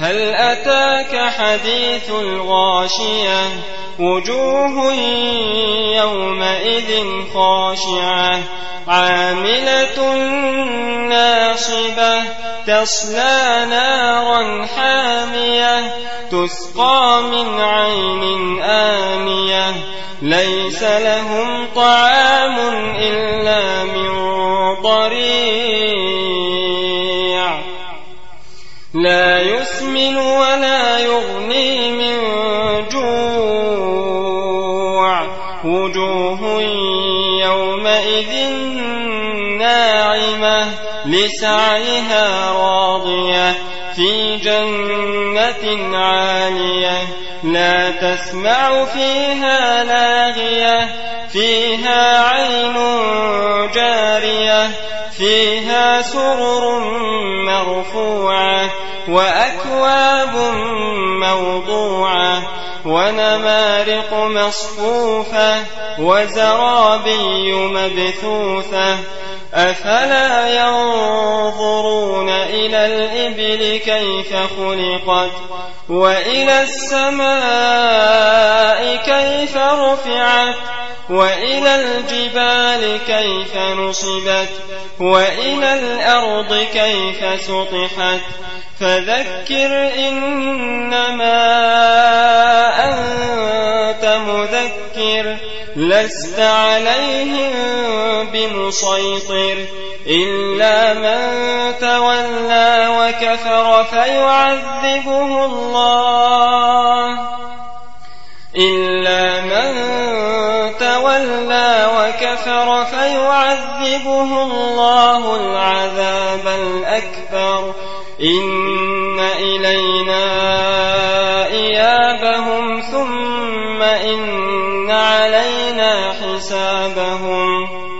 هل أتاك حديث الغاشية وجوه يومئذ خاشعة عاملة ناصبة تصلى نارا حامية تسقى من عين آنية ليس لهم طعام إلا من ضريع لا يسمن ولا يغني من جوع وجوه يومئذ ناعمة لسعيها راضية في جنة عالية لا تسمع فيها لاغية فيها عين جارية فيها سرر مرفوعة وأكواب موضوعة ونمارق مصفوفة وزرابي مبثوثة أفلا ينظرون إلى الإبل كيف خلقت وإلى السماء كيف رفعت وإلى الجبال كيف نصبت وإلى الأرض كيف سطحت فذكر إنما أنت مذكر لست عليهم بمسيطر إلا من تولى وكفر فيعذبه الله العذاب الأكبر إن إلينا إيابهم ثم إن علينا حسابهم